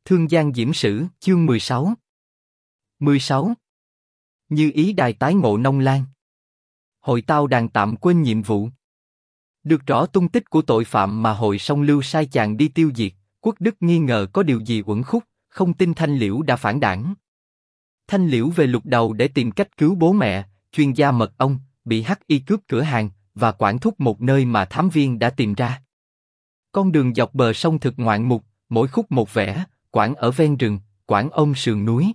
Thương Giang Diễm Sử, chương 16. 16. Như ý đài tái ngộ Nông Lan. Hội Tao Đàn tạm quên nhiệm vụ. Được rõ tung tích của tội phạm mà hội song lưu sai chàng đi tiêu diệt, Quốc Đức nghi ngờ có điều gì uẩn khúc, không tin Thanh Liễu đã phản đảng. Thanh Liễu về Lục Đầu để tìm cách cứu bố mẹ, chuyên gia mật ong, bị hắc y cướp cửa hàng, và quản thúc một nơi mà thám viên đã tìm ra. Con đường dọc bờ sông thực ngoạn mục, mỗi khúc một vẻ, quảng ở ven rừng, quảng ôm sườn núi.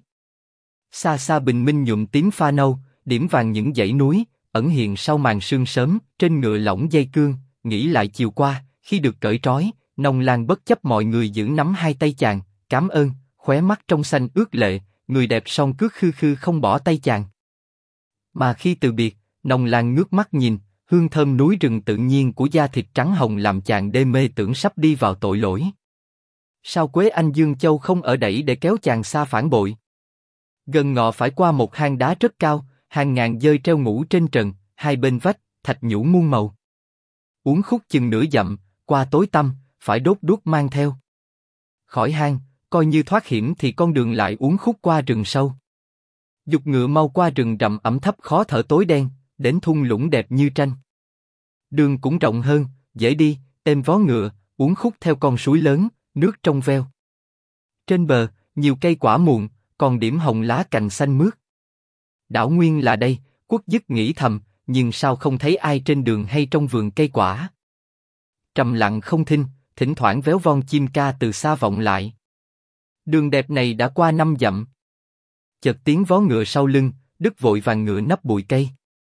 Xa xa bình minh nhuộm tím pha nâu, điểm vàng những dãy núi, ẩn hiện sau màn sương sớm, trên ngựa lỏng dây cương, nghĩ lại chiều qua, khi được cởi trói, Nông Lan bất chấp mọi người giữ nắm hai tay chàng, cảm ơn, khóe mắt trong xanh ướt lệ, người đẹp son cước khư khư không bỏ tay chàng. Mà khi từ biệt, Nông Lan ngước mắt nhìn, hương thơm núi rừng tự nhiên của da thịt trắng hồng làm chàng đê mê tưởng sắp đi vào tội lỗi. Sao Quế Anh Dương Châu không ở đẩy để kéo chàng xa phản bội? Gần ngọ phải qua một hang đá rất cao, hàng ngàn dơi treo ngủ trên trần, hai bên vách, thạch nhũ muôn màu. Uốn khúc chừng nửa dặm, qua tối tăm, phải đốt đuốc mang theo. Khỏi hang, coi như thoát hiểm thì con đường lại uốn khúc qua rừng sâu. Dục ngựa mau qua rừng rậm ẩm thấp khó thở tối đen, đến thung lũng đẹp như tranh. Đường cũng rộng hơn, dễ đi, êm vó ngựa, uốn khúc theo con suối lớn, nước trong veo. Trên bờ, nhiều cây quả muộn, còn điểm hồng lá cành xanh mướt. Đảo nguyên là đây, Quốc Dứt nghĩ thầm, nhưng sao không thấy ai trên đường hay trong vườn cây quả. Trầm lặng không thinh, thỉnh thoảng véo von chim ca từ xa vọng lại. Đường đẹp này đã qua 5 dặm. Chợt tiếng vó ngựa sau lưng, Đức vội vàng ngựa nấp bụi cây.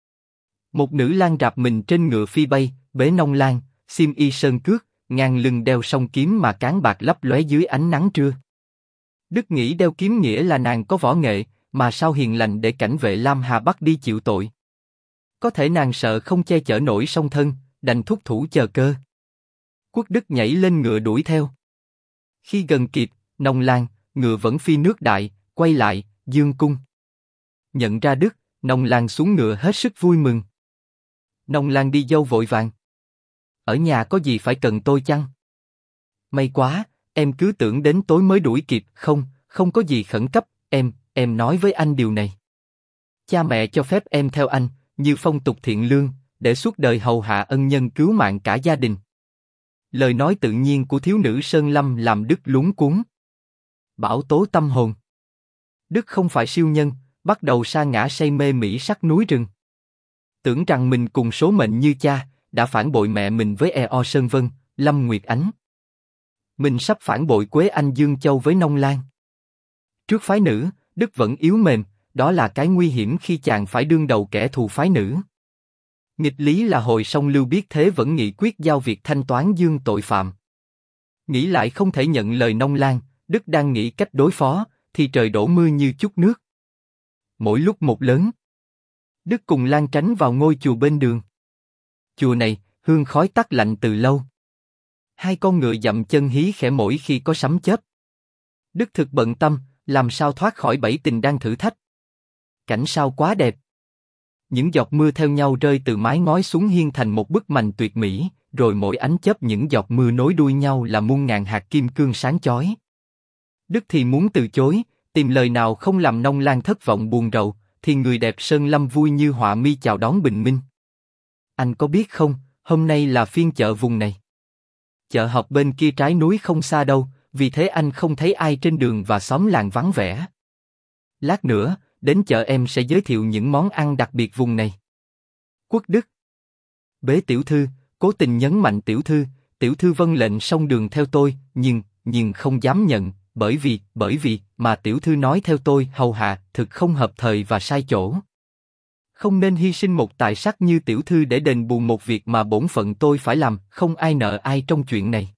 Một nữ lang rạp mình trên ngựa phi bay, bế Nông Lan, xiêm y sơn cước, ngang lưng đeo song kiếm mà cán bạc lấp lóe dưới ánh nắng trưa. Đức nghĩ đeo kiếm nghĩa là nàng có võ nghệ, mà sao hiền lành để cảnh vệ Lam Hà bắt đi chịu tội. Có thể nàng sợ không che chở nổi song thân, đành thúc thủ chờ cơ. Quốc Đức nhảy lên ngựa đuổi theo. Khi gần kịp, Nông Lan, ngựa vẫn phi nước đại, quay lại, dương cung. Nhận ra Đức, Nông Lan xuống ngựa hết sức vui mừng. Nông Lan đi dâu vội vàng. Ở nhà có gì phải cần tôi chăng? May quá, em cứ tưởng đến tối mới đuổi kịp. Không có gì khẩn cấp, em nói với anh điều này. Cha mẹ cho phép em theo anh, như phong tục thiện lương, để suốt đời hầu hạ ân nhân cứu mạng cả gia đình. Lời nói tự nhiên của thiếu nữ Sơn Lâm làm Đức luống cuống. Bão tố tâm hồn. Đức không phải siêu nhân, bắt đầu sa ngã say mê mỹ sắc núi rừng. Tưởng rằng mình cùng số mệnh như cha, đã phản bội mẹ mình với Eo Sơn Vân, Lâm Nguyệt Ánh. Mình sắp phản bội Quế Anh Dương Châu với Nông Lan. Trước phái nữ, Đức vẫn yếu mềm, đó là cái nguy hiểm khi chàng phải đương đầu kẻ thù phái nữ. Nghịch lý là hồi song lưu biết thế vẫn nghị quyết giao việc thanh toán dương tội phạm. Nghĩ lại không thể nhận lời Nông Lan, Đức đang nghĩ cách đối phó, thì trời đổ mưa như chút nước. Mỗi lúc một lớn. Đức cùng Lan tránh vào ngôi chùa bên đường. Chùa này, hương khói tắt lạnh từ lâu. Hai con ngựa dậm chân hí khẽ mỗi khi có sấm chớp. Đức thực bận tâm, làm sao thoát khỏi bẫy tình đang thử thách. Cảnh sao quá đẹp. Những giọt mưa theo nhau rơi từ mái ngói xuống hiên thành một bức mành tuyệt mỹ, rồi mỗi ánh chớp những giọt mưa nối đuôi nhau là muôn ngàn hạt kim cương sáng chói. Đức thì muốn từ chối, tìm lời nào không làm Nông Lan thất vọng buồn rầu, thì người đẹp Sơn Lâm vui như họa mi chào đón bình minh. Anh có biết không, hôm nay là phiên chợ vùng này. Chợ họp bên kia trái núi không xa đâu, vì thế anh không thấy ai trên đường và xóm làng vắng vẻ. Lát nữa, đến chợ em sẽ giới thiệu những món ăn đặc biệt vùng này. Quốc Đức. Bế tiểu thư, cố tình nhấn mạnh tiểu thư vâng lệnh song đường theo tôi, nhưng không dám nhận, bởi vì mà tiểu thư nói theo tôi hầu hạ thực không hợp thời và sai chỗ. Không nên hy sinh một tài sắc như tiểu thư để đền bù một việc mà bổn phận tôi phải làm, không ai nợ ai trong chuyện này.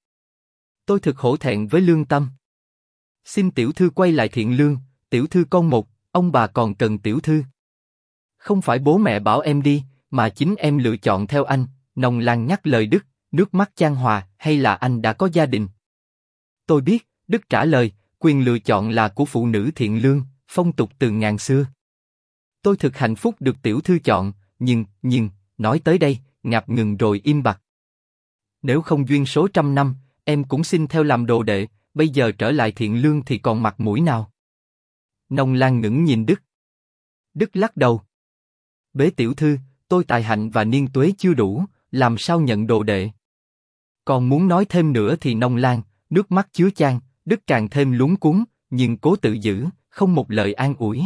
Tôi thực hổ thẹn với lương tâm. Xin tiểu thư quay lại thiện lương, tiểu thư con một, ông bà còn cần tiểu thư. Không phải bố mẹ bảo em đi, mà chính em lựa chọn theo anh. Nông Lan nhắc lời Đức, nước mắt chan hòa, hay là anh đã có gia đình? Tôi biết, Đức trả lời, quyền lựa chọn là của phụ nữ thiện lương, phong tục từ ngàn xưa. Tôi thực hạnh phúc được tiểu thư chọn, nhưng, nói tới đây, ngập ngừng rồi im bặt. Nếu không duyên số trăm năm, em cũng xin theo làm đồ đệ, bây giờ trở lại Thiện Lương thì còn mặt mũi nào? Nông Lan ngẩng nhìn Đức. Đức lắc đầu. Bế tiểu thư, tôi tài hạnh và niên tuế chưa đủ, làm sao nhận đồ đệ? Còn muốn nói thêm nữa thì Nông Lan, nước mắt chứa chan, Đức càng thêm luống cuống, nhưng cố tự giữ, không một lời an ủi.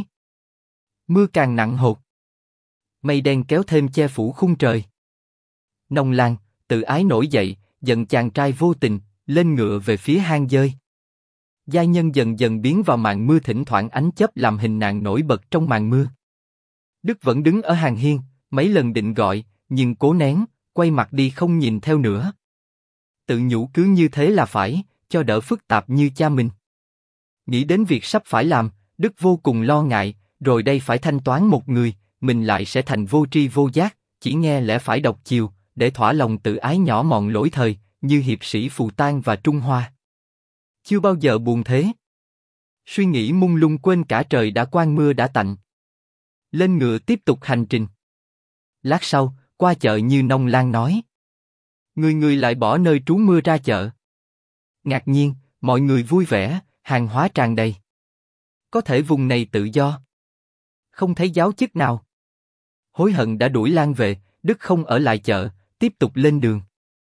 Mưa càng nặng hột. Mây đen kéo thêm che phủ khung trời. Nông Lan, tự ái nổi dậy, giận chàng trai vô tình, lên ngựa về phía hang dơi. Giai nhân dần dần biến vào màn mưa, thỉnh thoảng ánh chớp làm hình nàng nổi bật trong màn mưa. Đức vẫn đứng ở hàng hiên, mấy lần định gọi, nhưng cố nén, quay mặt đi không nhìn theo nữa. Tự nhủ cứ như thế là phải, cho đỡ phức tạp như cha mình. Nghĩ đến việc sắp phải làm, Đức vô cùng lo ngại, rồi đây phải thanh toán một người, mình lại sẽ thành vô tri vô giác, chỉ nghe lẽ phải độc chiều, để thỏa lòng tự ái nhỏ mọn lỗi thời, như hiệp sĩ Phù Tang và Trung Hoa. Chưa bao giờ buồn thế. Suy nghĩ mông lung quên cả trời đã quang mưa đã tạnh. Lên ngựa tiếp tục hành trình. Lát sau, qua chợ như Nông Lan nói. Người người lại bỏ nơi trú mưa ra chợ. Ngạc nhiên, mọi người vui vẻ, hàng hóa tràn đầy. Có thể vùng này tự do. Không thấy giáo chức nào. Hối hận đã đuổi Lan về, Đức không ở lại chợ, tiếp tục lên đường.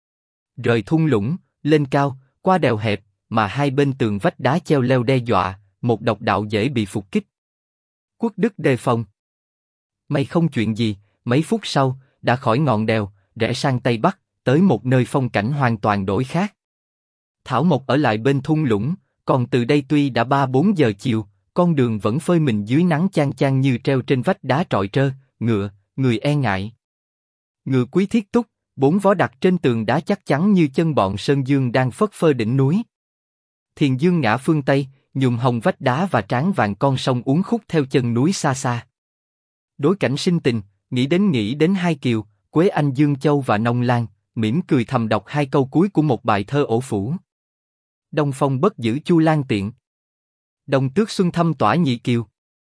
Rời thung lũng, lên cao, qua đèo hẹp, mà hai bên tường vách đá treo leo đe dọa, một độc đạo dễ bị phục kích. Quốc Đức đề phòng. May không chuyện gì, mấy phút sau, đã khỏi ngọn đèo, rẽ sang tây bắc, tới một nơi phong cảnh hoàn toàn đổi khác. Thảo Mộc ở lại bên thung lũng, còn từ đây tuy đã 3-4 giờ chiều, con đường vẫn phơi mình dưới nắng chang chang như treo trên vách đá trọi trơ, người e ngại. Ngựa quý thiết túc, 4 vó đặt trên tường đá chắc chắn như chân bọn Sơn Dương đang phất phơ đỉnh núi. Thiền Dương ngã phương Tây, nhuộm hồng vách đá và tráng vàng con sông uốn khúc theo chân núi xa xa. Đối cảnh sinh tình, nghĩ đến hai kiều, Quế Anh Dương Châu và Nông Lan, mỉm cười thầm đọc hai câu cuối của một bài thơ ổ phủ. Đông phong bất giữ Chu Lan tiện. Đông tước xuân thâm tỏa nhị kiều.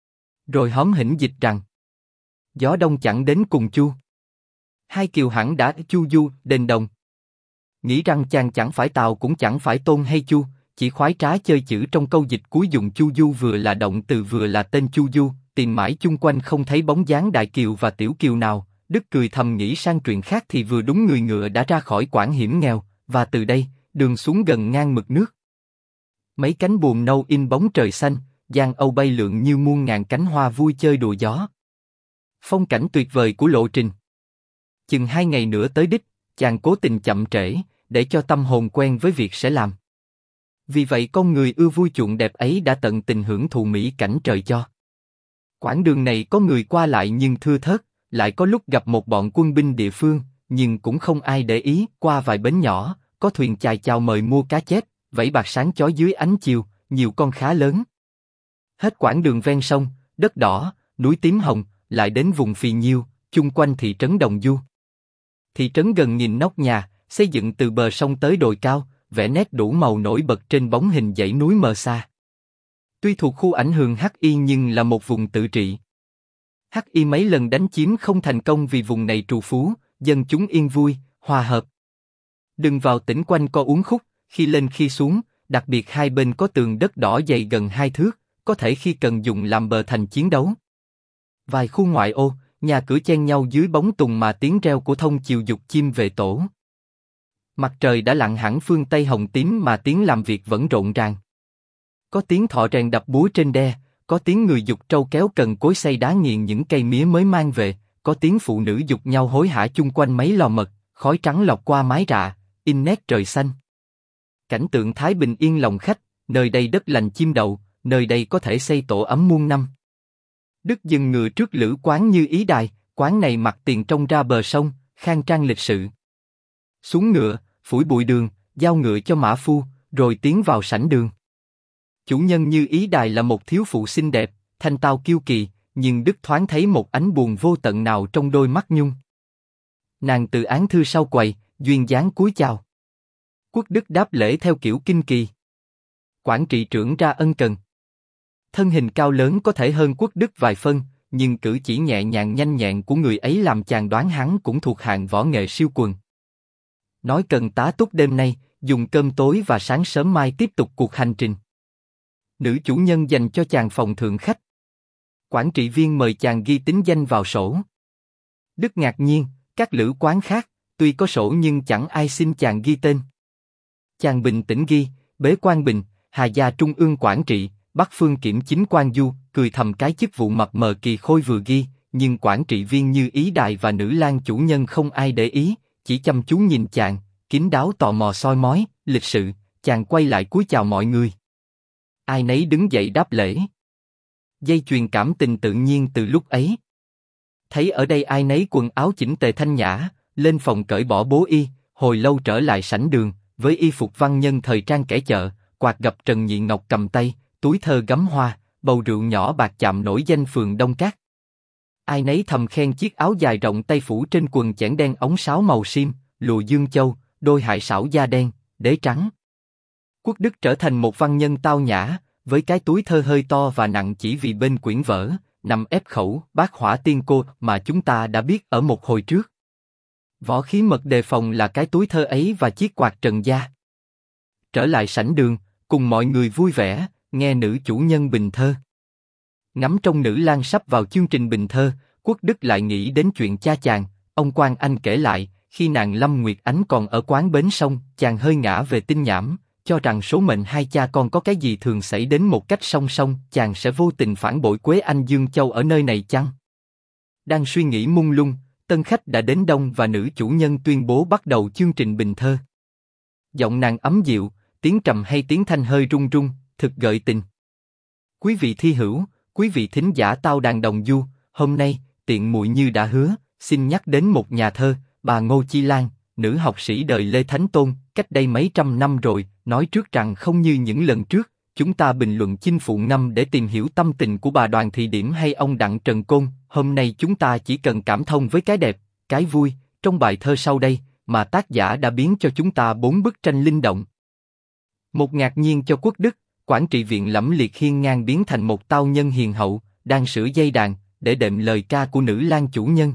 Rồi hóm hỉnh dịch rằng. Gió đông chẳng đến cùng Chu. Hai kiều hẳn đã chu du, đền đồng. Nghĩ rằng chàng chẳng phải Tào cũng chẳng phải Tôn hay Chu, chỉ khoái trá chơi chữ trong câu dịch cuối dùng chu du vừa là động từ vừa là tên chu du, tìm mãi chung quanh không thấy bóng dáng đại kiều và tiểu kiều nào. Đức cười thầm nghĩ sang chuyện khác thì vừa đúng người ngựa đã ra khỏi quãng hiểm nghèo, và từ đây, đường xuống gần ngang mực nước. Mấy cánh buồm nâu in bóng trời xanh, giang âu bay lượn như muôn ngàn cánh hoa vui chơi đùa gió. Phong cảnh tuyệt vời của lộ trình. Chừng 2 ngày nữa tới đích, chàng cố tình chậm trễ, để cho tâm hồn quen với việc sẽ làm. Vì vậy con người ưa vui chuộng đẹp ấy đã tận tình hưởng thụ mỹ cảnh trời cho. Quãng đường này có người qua lại nhưng thưa thớt, lại có lúc gặp một bọn quân binh địa phương, nhưng cũng không ai để ý. Qua vài bến nhỏ, có thuyền chài chào mời mua cá chép, vẫy bạc sáng chói dưới ánh chiều, nhiều con khá lớn. Hết quãng đường ven sông, đất đỏ, núi tím hồng, lại đến vùng phì nhiêu, chung quanh thị trấn Đồng Du. Thị trấn gần nghìn nóc nhà, xây dựng từ bờ sông tới đồi cao, vẽ nét đủ màu nổi bật trên bóng hình dãy núi mờ xa. Tuy thuộc khu ảnh hưởng Hắc Y nhưng là một vùng tự trị. Hắc Y mấy lần đánh chiếm không thành công vì vùng này trù phú, dân chúng yên vui, hòa hợp. Đừng vào tỉnh quanh co uốn khúc, khi lên khi xuống, đặc biệt hai bên có tường đất đỏ dày gần 2 thước, có thể khi cần dùng làm bờ thành chiến đấu. Vài khu ngoại ô, nhà cửa chen nhau dưới bóng tùng mà tiếng reo của thông chiều dục chim về tổ. Mặt trời đã lặn hẳn phương Tây hồng tím mà tiếng làm việc vẫn rộn ràng. Có tiếng thọ rèn đập búa trên đe, có tiếng người giục trâu kéo cần cối xay đá nghiền những cây mía mới mang về, có tiếng phụ nữ giục nhau hối hả chung quanh mấy lò mật, khói trắng lọt qua mái rạ, in nét trời xanh. Cảnh tượng thái bình yên lòng khách, nơi đây đất lành chim đậu, nơi đây có thể xây tổ ấm muôn năm. Đức dừng ngựa trước lữ quán Như Ý Đài, quán này mặt tiền trông ra bờ sông, khang trang lịch sự. Xuống ngựa, phủi bụi đường, giao ngựa cho mã phu, rồi tiến vào sảnh đường. Chủ nhân Như Ý Đài là một thiếu phụ xinh đẹp, thanh tao kiêu kỳ, nhưng Đức thoáng thấy một ánh buồn vô tận nào trong đôi mắt nhung. Nàng từ án thư sau quầy, duyên dáng cúi chào. Quốc Đức đáp lễ theo kiểu kinh kỳ. Quản trị trưởng ra ân cần. Thân hình cao lớn có thể hơn Quốc Đức vài phân, nhưng cử chỉ nhẹ nhàng nhanh nhẹn của người ấy làm chàng đoán hắn cũng thuộc hạng võ nghệ siêu quần. Nói cần tá túc đêm nay, dùng cơm tối và sáng sớm mai tiếp tục cuộc hành trình. Nữ chủ nhân dành cho chàng phòng thượng khách. Quản trị viên mời chàng ghi tính danh vào sổ. Đức ngạc nhiên, các lữ quán khác, tuy có sổ nhưng chẳng ai xin chàng ghi tên. Chàng bình tĩnh ghi, Bế Quan Bình, Hà Gia Trung ương quản trị, Bắc Phương Kiểm Chính Quan Du, cười thầm cái chức vụ mập mờ Kỳ Khôi vừa ghi, nhưng quản trị viên Như Ý Đài và nữ lang chủ nhân không ai để ý, chỉ chăm chú nhìn chàng, kín đáo tò mò soi mói, lịch sự, chàng quay lại cúi chào mọi người. Ai nấy đứng dậy đáp lễ. Dây chuyền cảm tình tự nhiên từ lúc ấy. Thấy ở đây ai nấy quần áo chỉnh tề thanh nhã, lên phòng cởi bỏ bố y, hồi lâu trở lại sảnh đường, với y phục văn nhân thời trang kẻ chợ, quạt gập Trần Nhị Ngọc cầm tay, túi thơ gắm hoa, bầu rượu nhỏ bạc chạm nổi danh phường Đông Cát. Ai nấy thầm khen chiếc áo dài rộng tay phủ trên quần chẽn đen ống sáo màu sim, lụa dương châu, đôi hải sảo da đen, đế trắng. Quốc Đức trở thành một văn nhân tao nhã, với cái túi thơ hơi to và nặng chỉ vì bên quyển vở, nằm ép khẩu Bát Hỏa Tiên Cô mà chúng ta đã biết ở một hồi trước. Võ khí mật đề phòng là cái túi thơ ấy và chiếc quạt trần gia. Trở lại sảnh đường, cùng mọi người vui vẻ, nghe nữ chủ nhân bình thơ. Ngắm trong nữ lang sắp vào chương trình bình thơ, Quốc Đức lại nghĩ đến chuyện cha chàng. Ông Quang Anh kể lại, khi nàng Lâm Nguyệt Ánh còn ở quán bến sông, chàng hơi ngã về tinh nhảm, cho rằng số mệnh hai cha con có cái gì thường xảy đến một cách song song, chàng sẽ vô tình phản bội Quế Anh Dương Châu ở nơi này chăng? Đang suy nghĩ mông lung, tân khách đã đến đông và nữ chủ nhân tuyên bố bắt đầu chương trình bình thơ. Giọng nàng ấm dịu, tiếng trầm hay tiếng thanh hơi run run, thực gợi tình. Quý vị thi hữu, quý vị thính giả Tao Đàn Đồng Du, hôm nay, tiện muội như đã hứa, xin nhắc đến một nhà thơ, bà Ngô Chi Lan, nữ học sĩ đời Lê Thánh Tôn, cách đây mấy trăm năm rồi, nói trước rằng không như những lần trước, chúng ta bình luận Chinh Phụ Ngâm để tìm hiểu tâm tình của bà Đoàn Thị Điểm hay ông Đặng Trần Côn, hôm nay chúng ta chỉ cần cảm thông với cái đẹp, cái vui, trong bài thơ sau đây, mà tác giả đã biến cho chúng ta 4 bức tranh linh động. Một ngạc nhiên cho Quốc Đức, quản trị viện Lẫm Liệt hiên ngang biến thành một tao nhân hiền hậu, đang sửa dây đàn, để đệm lời ca của nữ lang chủ nhân.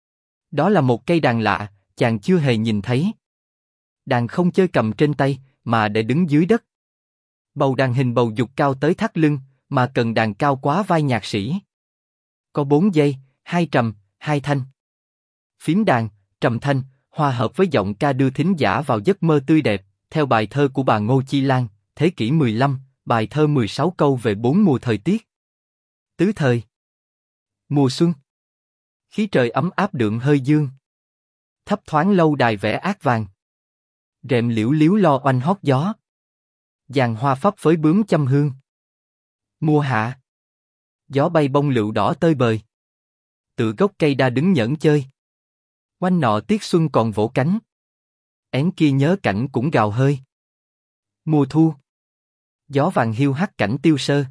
Đó là một cây đàn lạ, chàng chưa hề nhìn thấy. Đàn không chơi cầm trên tay, mà để đứng dưới đất. Bầu đàn hình bầu dục cao tới thắt lưng, mà cần đàn cao quá vai nhạc sĩ. Có 4 dây, 2 trầm, 2 thanh. Phím đàn, trầm thanh, hòa hợp với giọng ca đưa thính giả vào giấc mơ tươi đẹp, theo bài thơ của bà Ngô Chi Lan, thế kỷ 15, bài thơ 16 câu về 4 mùa thời tiết. Tứ thời. Mùa xuân. Khí trời ấm áp đượm hơi dương. Thấp thoáng lâu đài vẽ át vàng. Rèm liễu liếu lo oanh hót gió. Giàn hoa phấp phới bướm châm hương. Mùa hạ. Gió bay bông lựu đỏ tơi bời. Tựa gốc cây đa đứng nhẫn chơi. Oanh nọ tiết xuân còn vỗ cánh. Én kia nhớ cảnh cũng gào hơi. Mùa thu. Gió vàng hiu hắt cảnh tiêu sơ.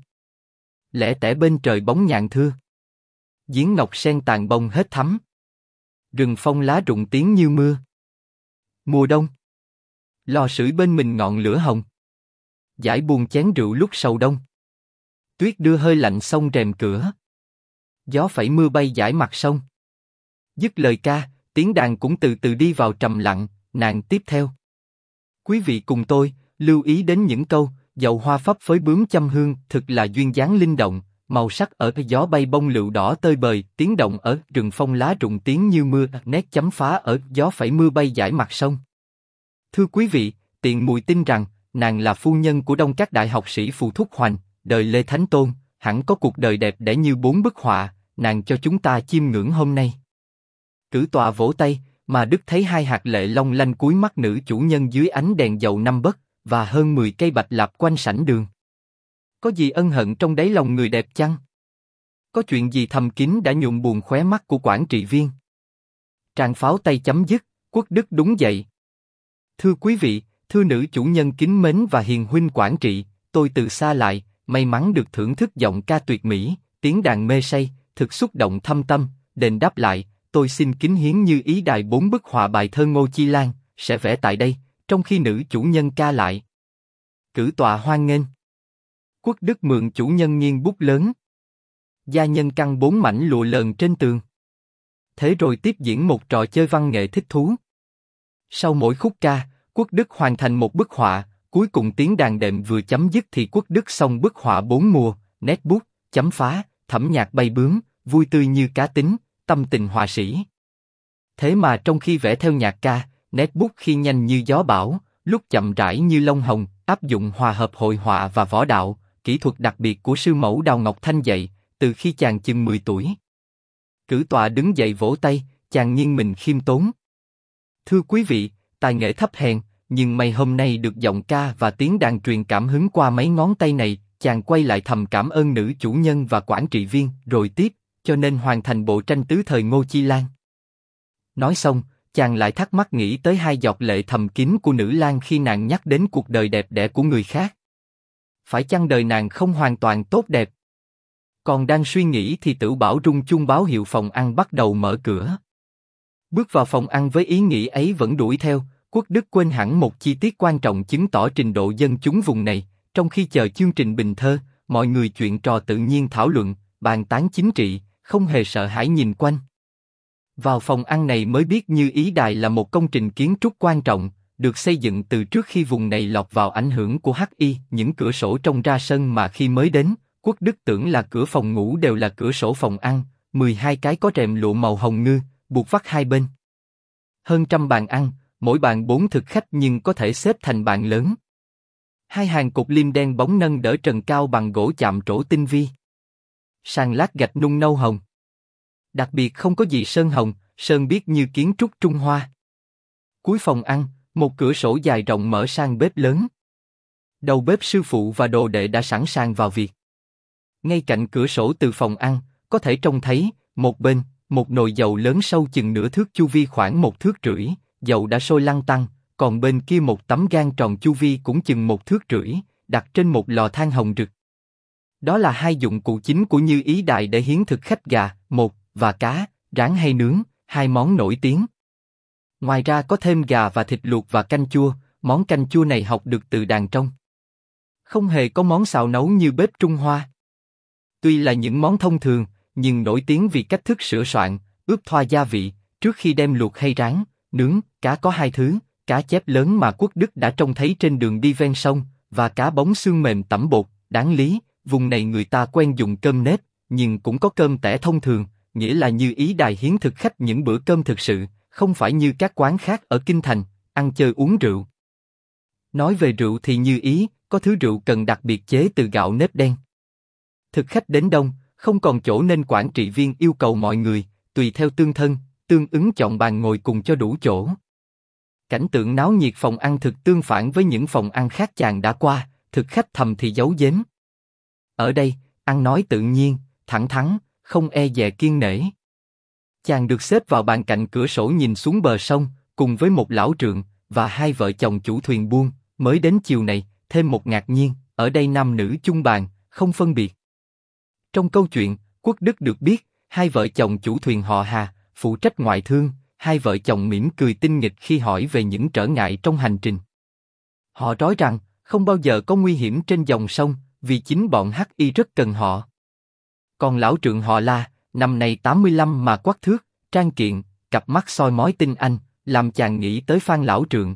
Lẻ tẻ bên trời bóng nhạn thưa. Giếng ngọc sen tàn bông hết thắm. Rừng phong lá rụng tiếng như mưa. Mùa đông. Lò sưởi bên mình ngọn lửa hồng. Giải buồn chén rượu lúc sầu đông. Tuyết đưa hơi lạnh sông rèm cửa. Gió phẩy mưa bay dải mặt sông. Dứt lời ca, tiếng đàn cũng từ từ đi vào trầm lặng, nàng tiếp theo. Quý vị cùng tôi, lưu ý đến những câu, dầu hoa phấp phới bướm châm hương, thực là duyên dáng linh động, màu sắc ở gió bay bông lựu đỏ tơi bời, tiếng động ở rừng phong lá rụng tiếng như mưa, nét chấm phá ở gió phẩy mưa bay dải mặt sông. Thưa quý vị, tiện muội tin rằng, nàng là phu nhân của Đông Các đại học sĩ Phù Thúc Hoành, đời Lê Thánh Tôn, hẳn có cuộc đời đẹp đẽ như 4 bức họa, nàng cho chúng ta chiêm ngưỡng hôm nay. Cử tọa vỗ tay, mà Đức thấy 2 hạt lệ long lanh cuối mắt nữ chủ nhân dưới ánh đèn dầu năm bất, và hơn 10 cây bạch lạp quanh sảnh đường. Có gì ân hận trong đáy lòng người đẹp chăng? Có chuyện gì thầm kín đã nhuộm buồn khóe mắt của quản trị viên? Tràng pháo tay chấm dứt, Quốc Đức đúng dậy. Thưa quý vị, thưa nữ chủ nhân kính mến và hiền huynh quản trị, tôi từ xa lại, may mắn được thưởng thức giọng ca tuyệt mỹ, tiếng đàn mê say, thực xúc động thâm tâm, đền đáp lại, tôi xin kính hiến Như Ý Đài 4 bức họa bài thơ Ngô Chi Lan, sẽ vẽ tại đây, trong khi nữ chủ nhân ca lại. Cử tọa hoan nghênh. Quốc Đức mượn chủ nhân nghiêng bút lớn. Gia nhân căng 4 mảnh lụa lờn trên tường. Thế rồi tiếp diễn một trò chơi văn nghệ thích thú. Sau mỗi khúc ca, Quốc Đức hoàn thành một bức họa, cuối cùng tiếng đàn đệm vừa chấm dứt thì Quốc Đức xong bức họa 4 mùa, nét bút, chấm phá, thẩm nhạc bay bướm, vui tươi như cá tính, tâm tình họa sĩ. Thế mà trong khi vẽ theo nhạc ca, nét bút khi nhanh như gió bão, lúc chậm rãi như lông hồng, áp dụng hòa hợp hội họa và võ đạo, kỹ thuật đặc biệt của sư mẫu Đào Ngọc Thanh dạy, từ khi chàng chừng 10 tuổi. Cử tọa đứng dậy vỗ tay, chàng nghiêng mình khiêm tốn. Thưa quý vị, tài nghệ thấp hèn, nhưng may hôm nay được giọng ca và tiếng đàn truyền cảm hứng qua mấy ngón tay này, chàng quay lại thầm cảm ơn nữ chủ nhân và quản trị viên, rồi tiếp, cho nên hoàn thành bộ tranh tứ thời Ngô Chi Lan. Nói xong, chàng lại thắc mắc nghĩ tới hai giọt lệ thầm kín của nữ lang khi nàng nhắc đến cuộc đời đẹp đẽ của người khác. Phải chăng đời nàng không hoàn toàn tốt đẹp? Còn đang suy nghĩ thì Tửu Bảo rung chuông báo hiệu phòng ăn bắt đầu mở cửa. Bước vào phòng ăn với ý nghĩ ấy vẫn đuổi theo, Quốc Đức quên hẳn một chi tiết quan trọng chứng tỏ trình độ dân chúng vùng này. Trong khi chờ chương trình bình thơ, mọi người chuyện trò tự nhiên thảo luận, bàn tán chính trị, không hề sợ hãi nhìn quanh. Vào phòng ăn này mới biết Như Ý Đài là một công trình kiến trúc quan trọng, được xây dựng từ trước khi vùng này lọt vào ảnh hưởng của Hắc-y. Những cửa sổ trông ra sân mà khi mới đến, Quốc Đức tưởng là cửa phòng ngủ đều là cửa sổ phòng ăn, 12 cái có rèm lụa màu hồng ngư, buộc vắt hai bên. Hơn trăm bàn ăn, mỗi bàn 4 thực khách nhưng có thể xếp thành bàn lớn. Hai hàng cột lim đen bóng nâng đỡ trần cao bằng gỗ chạm trổ tinh vi. Sàn lát gạch nung nâu hồng. Đặc biệt không có gì sơn hồng, sơn biếc như kiến trúc Trung Hoa. Cuối phòng ăn, một cửa sổ dài rộng mở sang bếp lớn. Đầu bếp sư phụ và đồ đệ đã sẵn sàng vào việc. Ngay cạnh cửa sổ từ phòng ăn, có thể trông thấy, một bên, một nồi dầu lớn sâu chừng nửa thước chu vi khoảng 1,5 thước, dầu đã sôi lăn tăn, còn bên kia một tấm gang tròn chu vi cũng chừng 1,5 thước, đặt trên một lò than hồng rực. Đó là hai dụng cụ chính của Như Ý Đài để hiến thực khách gà, một, và cá, rán hay nướng, hai món nổi tiếng. Ngoài ra có thêm gà và thịt luộc và canh chua, món canh chua này học được từ đàn trong. Không hề có món xào nấu như bếp Trung Hoa. Tuy là những món thông thường, nhưng nổi tiếng vì cách thức sửa soạn, ướp thoa gia vị, trước khi đem luộc hay rán, nướng. Cá có hai thứ, cá chép lớn mà Quốc Đức đã trông thấy trên đường đi ven sông, và cá bóng xương mềm tẩm bột. Đáng lý, vùng này người ta quen dùng cơm nếp, nhưng cũng có cơm tẻ thông thường, nghĩa là Như Ý Đài hiến thực khách những bữa cơm thực sự, không phải như các quán khác ở Kinh Thành, ăn chơi uống rượu. Nói về rượu thì Như Ý, có thứ rượu cần đặc biệt chế từ gạo nếp đen. Thực khách đến đông, không còn chỗ nên quản trị viên yêu cầu mọi người, tùy theo tương thân, tương ứng chọn bàn ngồi cùng cho đủ chỗ. Cảnh tượng náo nhiệt phòng ăn thực tương phản với những phòng ăn khác chàng đã qua, thực khách thầm thì giấu giếm. Ở đây, ăn nói tự nhiên, thẳng thắn, không e dè kiêng nể. Chàng được xếp vào bàn cạnh cửa sổ nhìn xuống bờ sông, cùng với một lão trượng và hai vợ chồng chủ thuyền buôn. Mới đến chiều này, thêm một ngạc nhiên, ở đây nam nữ chung bàn, không phân biệt. Trong câu chuyện, Quốc Đức được biết, hai vợ chồng chủ thuyền họ Hà, phụ trách ngoại thương. Hai vợ chồng mỉm cười tinh nghịch khi hỏi về những trở ngại trong hành trình. Họ nói rằng, không bao giờ có nguy hiểm trên dòng sông, vì chính bọn Hắc-y rất cần họ. Còn lão trượng họ La, năm nay 85 mà quắc thước, trang kiện, cặp mắt soi mói tinh anh, làm chàng nghĩ tới Phan lão trượng.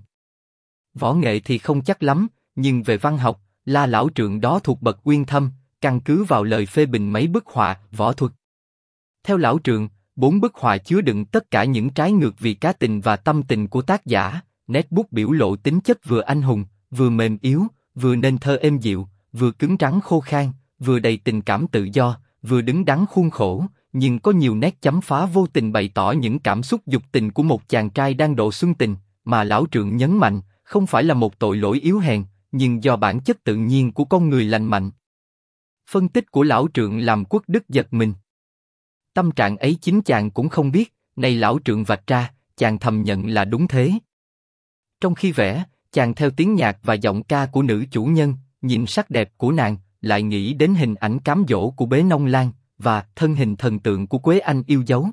Võ nghệ thì không chắc lắm, nhưng về văn học, La lão trượng đó thuộc bậc uyên thâm, căn cứ vào lời phê bình mấy bức họa, võ thuật. Theo lão trượng, 4 bức họa chứa đựng tất cả những trái ngược vì cá tình và tâm tình của tác giả, nét bút biểu lộ tính chất vừa anh hùng, vừa mềm yếu, vừa nên thơ êm dịu, vừa cứng rắn khô khan, vừa đầy tình cảm tự do, vừa đứng đắn khuôn khổ, nhưng có nhiều nét chấm phá vô tình bày tỏ những cảm xúc dục tình của một chàng trai đang độ xuân tình, mà lão trượng nhấn mạnh, không phải là một tội lỗi yếu hèn, nhưng do bản chất tự nhiên của con người lành mạnh. Phân tích của lão trượng làm Quốc Đức giật mình. Tâm trạng ấy chính chàng cũng không biết, nay lão trượng vạch ra, chàng thầm nhận là đúng thế. Trong khi vẽ, chàng theo tiếng nhạc và giọng ca của nữ chủ nhân, nhìn sắc đẹp của nàng, lại nghĩ đến hình ảnh cám dỗ của Bế Nông Lan, và thân hình thần tượng của Quế Anh yêu dấu.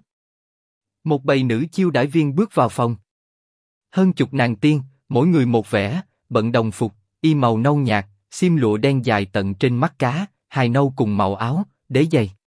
Một bầy nữ chiêu đãi viên bước vào phòng. Hơn chục nàng tiên, mỗi người một vẻ, bận đồng phục, y màu nâu nhạt, xiêm lụa đen dài tận trên mắt cá, hài nâu cùng màu áo, đế giày.